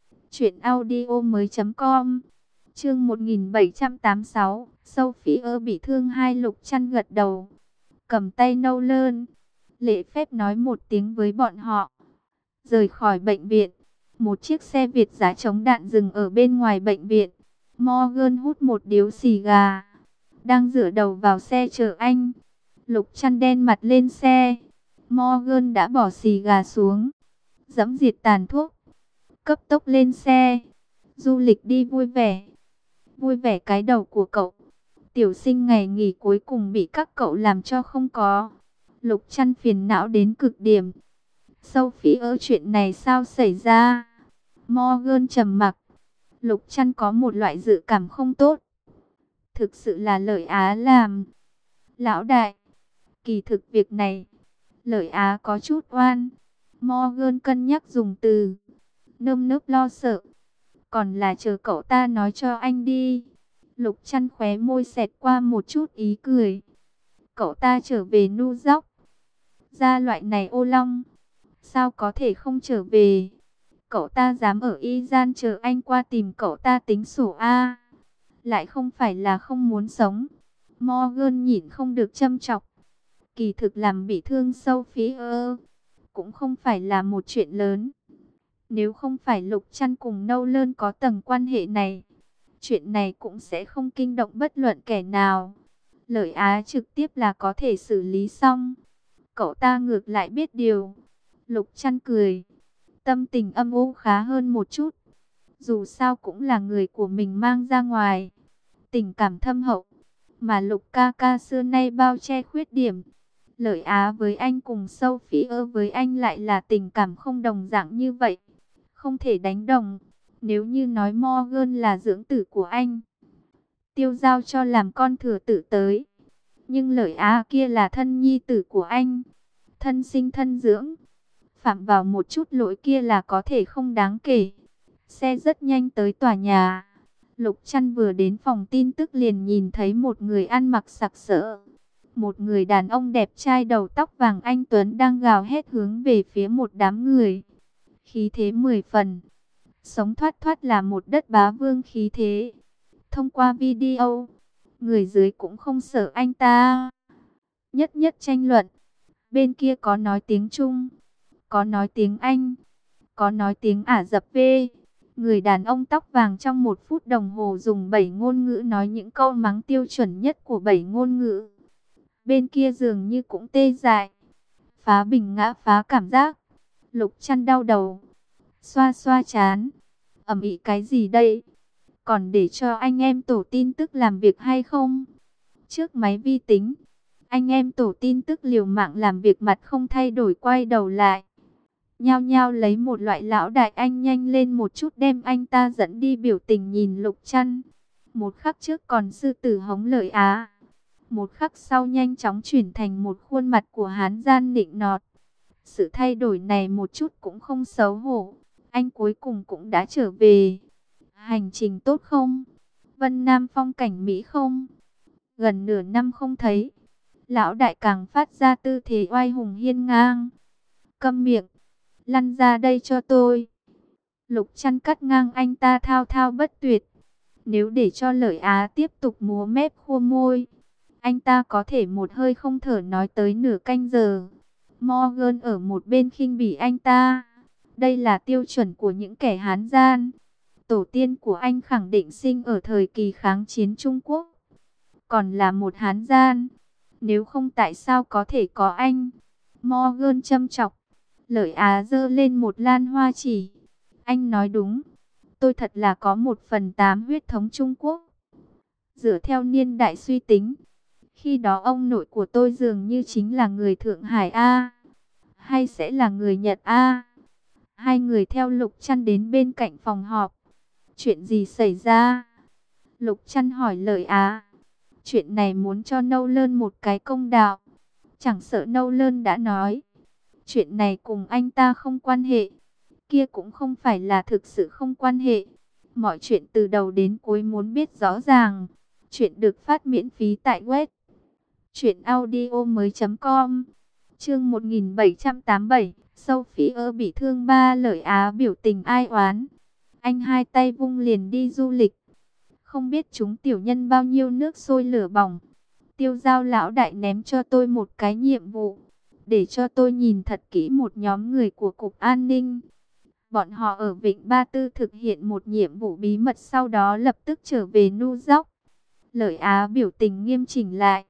Speaker 1: truyệnaudiomoi.com. Chương 1786, Sophie bị thương hai. Lục Trăn gật đầu, cầm tay Nolan, lễ phép nói một tiếng với bọn họ. Rời khỏi bệnh viện, một chiếc xe Việt giã chống đạn dừng ở bên ngoài bệnh viện. Morgan hút một điếu xì gà, đang dựa đầu vào xe chờ anh. Lục Trăn đen mặt lên xe. Morgan đã bỏ xì gà xuống, dẫm diệt tàn thuốc, cấp tốc lên xe. Du lịch đi vui vẻ. Vui vẻ cái đầu của cậu. Tiểu Sinh ngày nghỉ cuối cùng bị các cậu làm cho không có. Lục Trăn phiền não đến cực điểm. Sophie ơi, chuyện này sao xảy ra? Morgan trầm mặc. Lục Trăn có một loại dự cảm không tốt. Thực sự là Lợi Á làm. Lão đại, kỳ thực việc này, Lợi Á có chút oan. Morgan cân nhắc dùng từ nơm nớp lo sợ. Còn là chờ cậu ta nói cho anh đi. Lục Trăn khóe môi xẹt qua một chút ý cười. Cậu ta trở về New York. Ra loại này ô long, sao có thể không trở về? Cậu ta dám ở Iran chờ anh qua tìm cậu ta tính sổ A. Lại không phải là không muốn sống. Morgan nhìn không được châm chọc. Kỳ thực làm bị thương Sophie cũng không phải là một chuyện lớn. Nếu không phải Lục Trăn cùng Nolan có tầng quan hệ này, chuyện này cũng sẽ không kinh động bất luận kẻ nào. Lợi Á trực tiếp là có thể xử lý xong. Cậu ta ngược lại biết điều. Lục Trăn cười. Tâm tình âm u khá hơn một chút. Dù sao cũng là người của mình mang ra ngoài. Tình cảm thâm hậu. Mà Lục ca ca xưa nay bao che khuyết điểm. Lợi Á với anh cùng Sophie với anh lại là tình cảm không đồng dạng như vậy. Không thể đánh đồng. Nếu như nói Morgan là dưỡng tử của anh, tiêu giao cho làm con thừa tử tới. Nhưng Lợi Á kia là thân nhi tử của anh. Thân sinh thân dưỡng. Phạm vào một chút lỗi kia là có thể không đáng kể. Xe rất nhanh tới tòa nhà. Lục Trăn vừa đến phòng tin tức liền nhìn thấy một người ăn mặc sặc sỡ. Một người đàn ông đẹp trai đầu tóc vàng anh tuấn đang gào hét hướng về phía một đám người. Khí thế 10 phần. Sống thoát thoát là một đất bá vương khí thế. Thông qua video, người dưới cũng không sợ anh ta. Nhất nhất tranh luận. Bên kia có nói tiếng Trung, có nói tiếng Anh, có nói tiếng Ả Rập V. Người đàn ông tóc vàng trong 1 phút đồng hồ dùng 7 ngôn ngữ nói những câu mắng tiêu chuẩn nhất của 7 ngôn ngữ. Bên kia dường như cũng tê dại. Phá bình ngã phá cảm giác. Lục Trăn đau đầu. Xoa xoa chán. Ầm ĩ cái gì đây? Còn để cho anh em tổ tin tức làm việc hay không? Trước máy vi tính, anh em tổ tin tức liều mạng làm việc mặt không thay đổi quay đầu lại. Nhao nhao lấy một loại lão đại anh nhanh lên một chút đem anh ta dẫn đi biểu tình nhìn Lục Trăn. Một khắc trước còn sư tử hống Lợi Á. Một khắc sau nhanh chóng chuyển thành một khuôn mặt của hán gian nịnh nọt. Sự thay đổi này một chút cũng không xấu hổ. Anh cuối cùng cũng đã trở về. Hành trình tốt không? Vân Nam phong cảnh Mỹ không? Gần nửa năm không thấy. Lão đại càng phát ra tư thế oai hùng hiên ngang. Câm miệng. Lăn ra đây cho tôi. Lục Trăn cắt ngang anh ta thao thao bất tuyệt. Nếu để cho Lợi Á tiếp tục múa mép khua môi, anh ta có thể một hơi không thở nói tới nửa canh giờ. Morgan ở một bên khinh bỉ anh ta. Đây là tiêu chuẩn của những kẻ hán gian. Tổ tiên của anh khẳng định sinh ở thời kỳ kháng chiến Trung Quốc. Còn là một hán gian. Nếu không tại sao có thể có anh? Morgan châm chọc. Lợi Á giơ lên một lan hoa chỉ. Anh nói đúng. Tôi thật là có 1/8 huyết thống Trung Quốc. Dựa theo niên đại suy tính, khi đó ông nội của tôi dường như chính là người Thượng Hải A. Hay sẽ là người Nhật A. Hai người theo Lục Trăn đến bên cạnh phòng họp. Chuyện gì xảy ra? Lục Trăn hỏi Lợi Á. Chuyện này muốn cho Nolan một cái công đạo. Chẳng sợ Nolan đã nói. Chuyện này cùng anh ta không quan hệ. Kia cũng không phải là thực sự không quan hệ. Mọi chuyện từ đầu đến cuối muốn biết rõ ràng. Chuyện được phát miễn phí tại web truyệnaudiomoi.com. Chương 1787. Sophie bị thương ba. Lợi Á biểu tình ai oán. Anh hai tay vung liền đi du lịch. Không biết chúng tiểu nhân bao nhiêu nước sôi lửa bỏng. Tiêu Giao lão đại ném cho tôi một cái nhiệm vụ. Để cho tôi nhìn thật kỹ một nhóm người của Cục An ninh. Bọn họ ở Vịnh Ba Tư thực hiện một nhiệm vụ bí mật, sau đó lập tức trở về New York. Lợi Á biểu tình nghiêm chỉnh lại.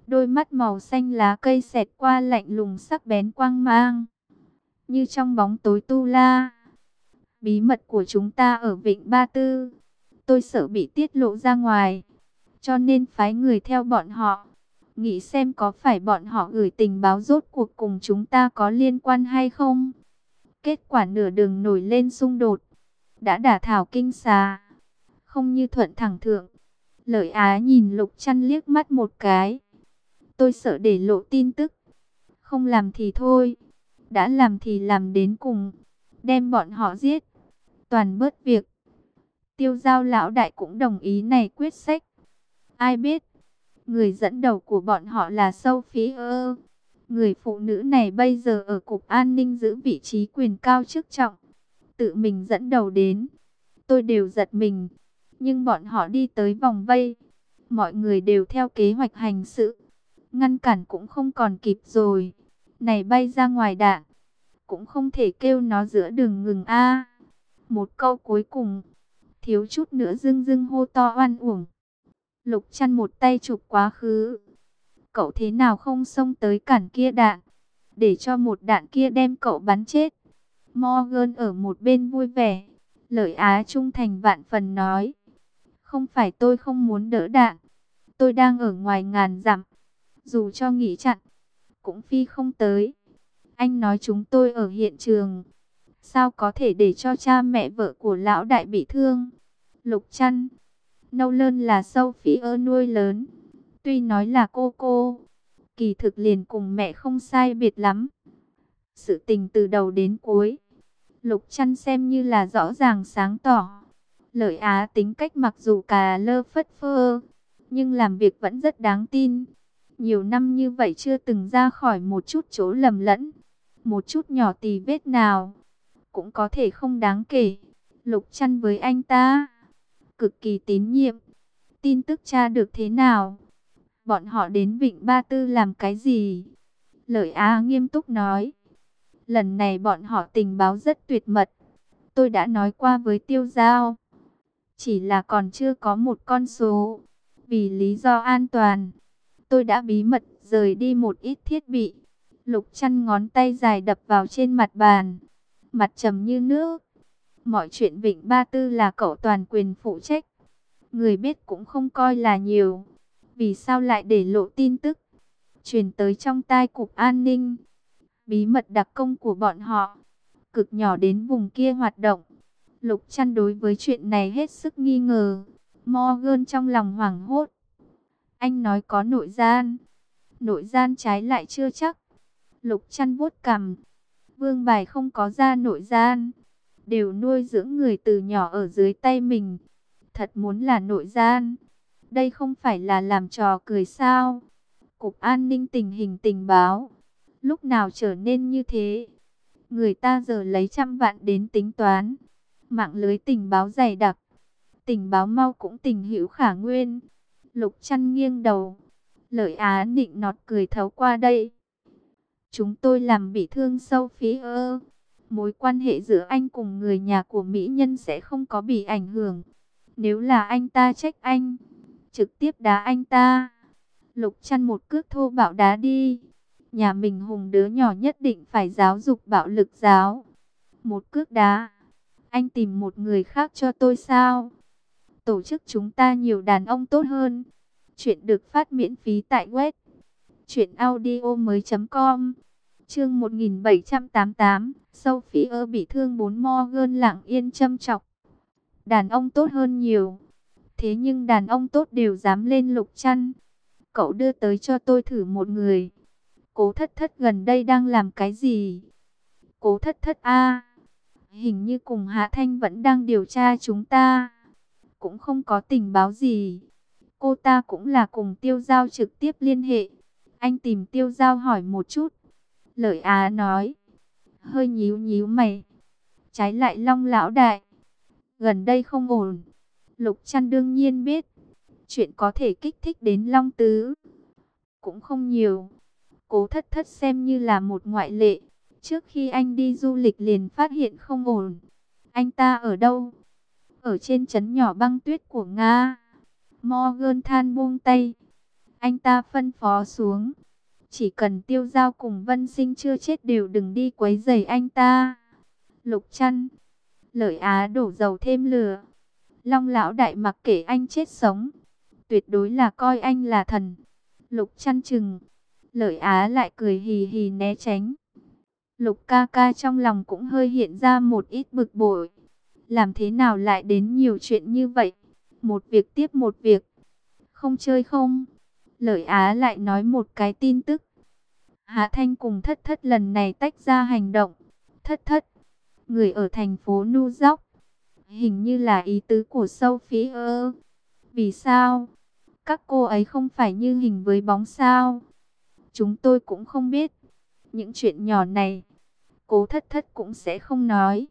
Speaker 1: Đôi mắt màu xanh lá cây xẹt qua lạnh lùng sắc bén quang mang, như trong bóng tối tu la. Bí mật của chúng ta ở Vịnh Ba Tư, tôi sợ bị tiết lộ ra ngoài, cho nên phái người theo bọn họ, nghĩ xem có phải bọn họ gửi tình báo rốt cuộc cùng chúng ta có liên quan hay không. Kết quả nửa đường nổi lên xung đột, đã đả thảo kinh xà, không như thuận thẳng thượng. Lợi Á nhìn Lục Trăn liếc mắt một cái. Tôi sợ để lộ tin tức, không làm thì thôi, đã làm thì làm đến cùng, đem bọn họ giết, toàn bớt việc. Tiêu Giao lão đại cũng đồng ý này quyết sách. Ai biết, người dẫn đầu của bọn họ là Sophie ơ. Người phụ nữ này bây giờ ở Cục An ninh giữ vị trí quyền cao chức trọng, tự mình dẫn đầu đến. Tôi đều giật mình, nhưng bọn họ đi tới vòng vây, mọi người đều theo kế hoạch hành sự, ngăn cản cũng không còn kịp rồi. Này bay ra ngoài đạn, cũng không thể kêu nó giữa đường ngừng a. Một câu cuối cùng, thiếu chút nữa dưng dưng hô to oan uổng. Lục Trăn một tay chụp quá khứ. Cậu thế nào không xông tới cản kia đạn, để cho một đạn kia đem cậu bắn chết. Morgan ở một bên vui vẻ. Lợi Á trung thành vạn phần nói, không phải tôi không muốn đỡ đạn, tôi đang ở ngoài ngàn dặm, dù cho nghỉ chặn, cũng phi không tới. Anh nói chúng tôi ở hiện trường, sao có thể để cho cha mẹ vợ của lão đại bị thương. Lục Trăn, Nolan là Sophie nuôi lớn, tuy nói là cô, kỳ thực liền cùng mẹ không sai biệt lắm. Sự tình từ đầu đến cuối, Lục Trăn xem như là rõ ràng sáng tỏ. Lợi Á tính cách mặc dù cà lơ phất phơ, nhưng làm việc vẫn rất đáng tin. Nhiều năm như vậy chưa từng ra khỏi một chút chỗ lầm lẫn, một chút nhỏ tì vết nào, cũng có thể không đáng kể. Lục Trăn với anh ta cực kỳ tín nhiệm. Tin tức tra được thế nào? Bọn họ đến Vịnh Ba Tư làm cái gì? Lợi Á nghiêm túc nói, lần này bọn họ tình báo rất tuyệt mật. Tôi đã nói qua với Tiêu Giao, chỉ là còn chưa có một con số. Vì lý do an toàn, tôi đã bí mật rời đi một ít thiết bị. Lục Trăn ngón tay dài đập vào trên mặt bàn, mặt trầm như nước. Mọi chuyện Vịnh Ba Tư là cậu toàn quyền phụ trách. Người biết cũng không coi là nhiều, vì sao lại để lộ tin tức truyền tới trong tai Cục An ninh? Bí mật đặc công của bọn họ, cực nhỏ đến vùng kia hoạt động. Lục Trăn đối với chuyện này hết sức nghi ngờ. Morgan trong lòng hoảng hốt. Anh nói có nội gian. Nội gian trái lại chưa chắc. Lục Trăn vuốt cằm. Vương Bài không có ra nội gian, đều nuôi dưỡng người từ nhỏ ở dưới tay mình. Thật muốn là nội gian, đây không phải là làm trò cười sao? Cục An ninh tình hình tình báo, lúc nào trở nên như thế? Người ta giờ lấy trăm vạn đến tính toán. Mạng lưới tình báo dày đặc, tình báo mau cũng tình hữu khả nguyên. Lục Trăn nghiêng đầu. Lợi Á nịnh nọt cười thấu qua đây. Chúng tôi làm bị thương Sophie ơ. Mối quan hệ giữa anh cùng người nhà của mỹ nhân sẽ không có bị ảnh hưởng. Nếu là anh ta trách anh, trực tiếp đá anh ta. Lục Trăn một cước thô bạo đá đi. Nhà mình hùng đứa nhỏ nhất định phải giáo dục bạo lực giáo. Một cước đá. Anh tìm một người khác cho tôi sao? Tổ chức chúng ta nhiều đàn ông tốt hơn. Chuyện được phát miễn phí tại web truyệnaudiomoi.com. Chương 1788, Sophie bị thương 4. Morgan lặng yên châm chọc. Đàn ông tốt hơn nhiều. Thế nhưng đàn ông tốt đều dám lên Lục Trăn. Cậu đưa tới cho tôi thử một người. Cố Thất Thất gần đây đang làm cái gì? Cố Thất Thất a, hình như cùng Hạ Thanh vẫn đang điều tra chúng ta. Cũng không có tình báo gì. Cô ta cũng là cùng Tiêu Giao trực tiếp liên hệ. Anh tìm Tiêu Giao hỏi một chút. Lợi Á nói, hơi nhíu nhíu mày. Trái lại Long lão đại, gần đây không ổn. Lục Trăn đương nhiên biết, chuyện có thể kích thích đến Long Tứ cũng không nhiều. Cố Thất Thất xem như là một ngoại lệ. Trước khi anh đi du lịch liền phát hiện không ổn. Anh ta ở đâu? Ở trên trấn nhỏ băng tuyết của Nga. Morgan than buông tay. Anh ta phân phó xuống, chỉ cần Tiêu Giao cùng Vân Sinh chưa chết đều đừng đi quấy rầy anh ta. Lục Trăn, Lợi Á đổ dầu thêm lửa. Long lão đại mặc kệ anh chết sống, tuyệt đối là coi anh là thần. Lục Trăn chừng, Lợi Á lại cười hì hì né tránh. Lục ca ca trong lòng cũng hơi hiện ra một ít bực bội. Làm thế nào lại đến nhiều chuyện như vậy? Một việc tiếp một việc. Không chơi không? Lợi Á lại nói một cái tin tức. Hạ Thanh cùng Thất Thất lần này tách ra hành động. Thất Thất, người ở thành phố New York. Hình như là ý tứ của Sophie ơ. Vì sao? Các cô ấy không phải như hình với bóng sao? Chúng tôi cũng không biết. Những chuyện nhỏ này, Cố Thất Thất cũng sẽ không nói.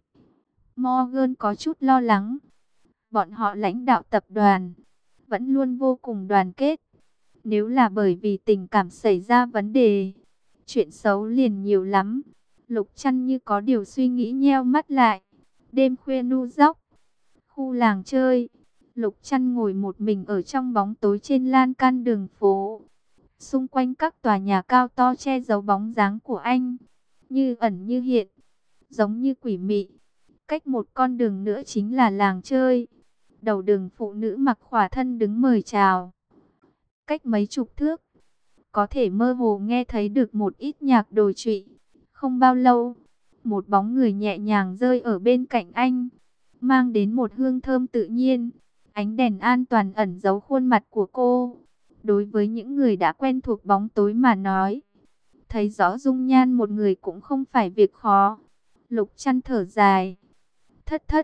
Speaker 1: Morgan có chút lo lắng. Bọn họ lãnh đạo tập đoàn vẫn luôn vô cùng đoàn kết. Nếu là bởi vì tình cảm xảy ra vấn đề, chuyện xấu liền nhiều lắm. Lục Trăn như có điều suy nghĩ nheo mắt lại. Đêm khuya New York, khu làng chơi. Lục Trăn ngồi một mình ở trong bóng tối trên lan can đường phố. Xung quanh các tòa nhà cao to che giấu bóng dáng của anh, như ẩn như hiện, giống như quỷ mị. Cách một con đường nữa chính là làng chơi. Đầu đường phụ nữ mặc khỏa thân đứng mời chào. Cách mấy chục thước, có thể mơ hồ nghe thấy được một ít nhạc đồi trụy. Không bao lâu, một bóng người nhẹ nhàng rơi ở bên cạnh anh, mang đến một hương thơm tự nhiên. Ánh đèn an toàn ẩn giấu khuôn mặt của cô. Đối với những người đã quen thuộc bóng tối mà nói, thấy rõ dung nhan một người cũng không phải việc khó. Lục Trăn thở dài. Thất Thất,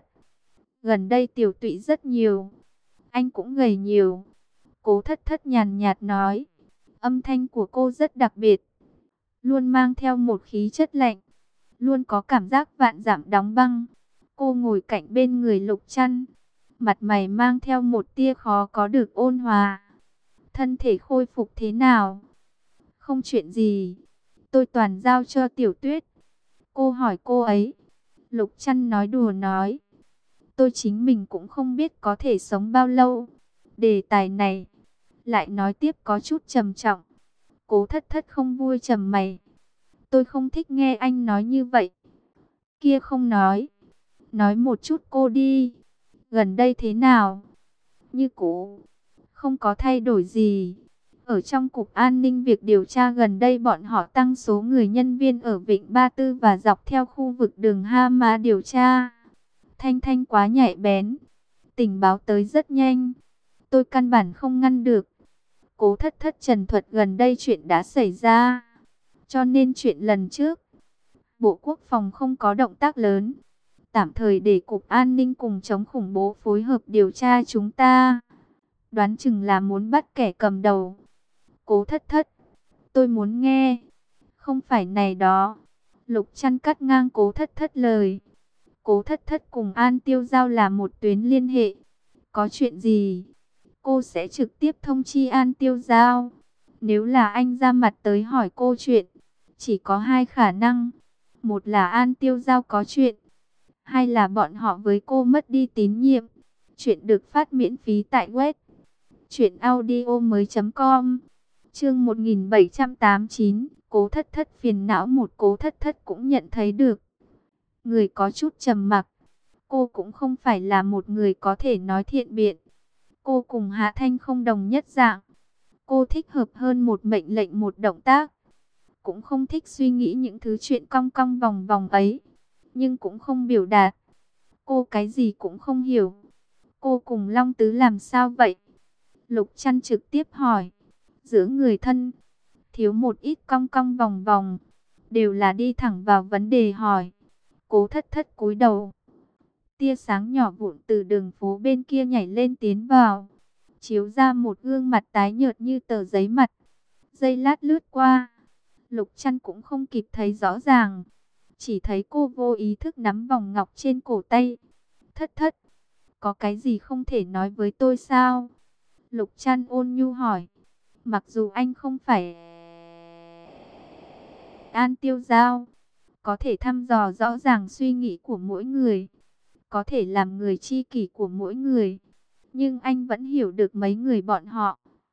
Speaker 1: gần đây tiểu tụy rất nhiều. Anh cũng gầy nhiều. Cố Thất Thất nhàn nhạt nói. Âm thanh của cô rất đặc biệt, luôn mang theo một khí chất lạnh, luôn có cảm giác vạn dặm đóng băng. Cô ngồi cạnh bên người Lục Trăn, mặt mày mang theo một tia khó có được ôn hòa. Thân thể khôi phục thế nào? Không chuyện gì, tôi toàn giao cho Tiểu Tuyết. Cô hỏi cô ấy. Lục Trăn nói đùa nói. Tôi chính mình cũng không biết có thể sống bao lâu. Đề tài này lại nói tiếp có chút trầm trọng. Cố Thất Thất không vui trầm mày. Tôi không thích nghe anh nói như vậy. Kia không nói. Nói một chút cô đi. Gần đây thế nào? Như cũ, không có thay đổi gì. Ở trong cục an ninh việc điều tra gần đây bọn họ tăng số người nhân viên ở Vịnh Ba Tư và dọc theo khu vực đường Ha Ma điều tra. Thanh Thanh quá nhạy bén. Tình báo tới rất nhanh. Tôi căn bản không ngăn được. Cố Thất Thất trần thuật gần đây chuyện đã xảy ra. Cho nên chuyện lần trước, Bộ Quốc phòng không có động tác lớn. Tạm thời để Cục An ninh cùng chống khủng bố phối hợp điều tra chúng ta. Đoán chừng là muốn bắt kẻ cầm đầu. Cố Thất Thất, tôi muốn nghe. Không phải này đó. Lục Trăn cắt ngang Cố Thất Thất lời. Cố Thất Thất cùng An Tiêu Giao là một tuyến liên hệ. Có chuyện gì, cô sẽ trực tiếp thông chi An Tiêu Giao. Nếu là anh ra mặt tới hỏi cô chuyện, chỉ có hai khả năng. Một là An Tiêu Giao có chuyện, hai là bọn họ với cô mất đi tín nhiệm. Chuyện được phát miễn phí tại web truyệnaudiomoi.com. Chương 1789, Cố Thất Thất phiền não. Một Cố Thất Thất cũng nhận thấy được, người có chút trầm mặc. Cô cũng không phải là một người có thể nói thiện biện. Cô cùng Hạ Thanh không đồng nhất dạng. Cô thích hợp hơn một mệnh lệnh một động tác. Cũng không thích suy nghĩ những thứ chuyện cong cong vòng vòng ấy. Nhưng cũng không biểu đạt. Cô cái gì cũng không hiểu. Cô cùng Long Tứ làm sao vậy? Lục Trăn trực tiếp hỏi. Giữa người thân, thiếu một ít cong cong vòng vòng. Đều là đi thẳng vào vấn đề hỏi. Cố Thất Thất cúi đầu. Tia sáng nhỏ vụn từ đường phố bên kia nhảy lên tiến vào, chiếu ra một gương mặt tái nhợt như tờ giấy mặt. Giây lát lướt qua, Lục Trăn cũng không kịp thấy rõ ràng, chỉ thấy cô vô ý thức nắm vòng ngọc trên cổ tay. Thất Thất, có cái gì không thể nói với tôi sao? Lục Trăn ôn nhu hỏi. Mặc dù anh không phải An Tiêu Giao, có thể thăm dò rõ ràng suy nghĩ của mỗi người, có thể làm người tri kỷ của mỗi người, nhưng anh vẫn hiểu được mấy người bọn họ.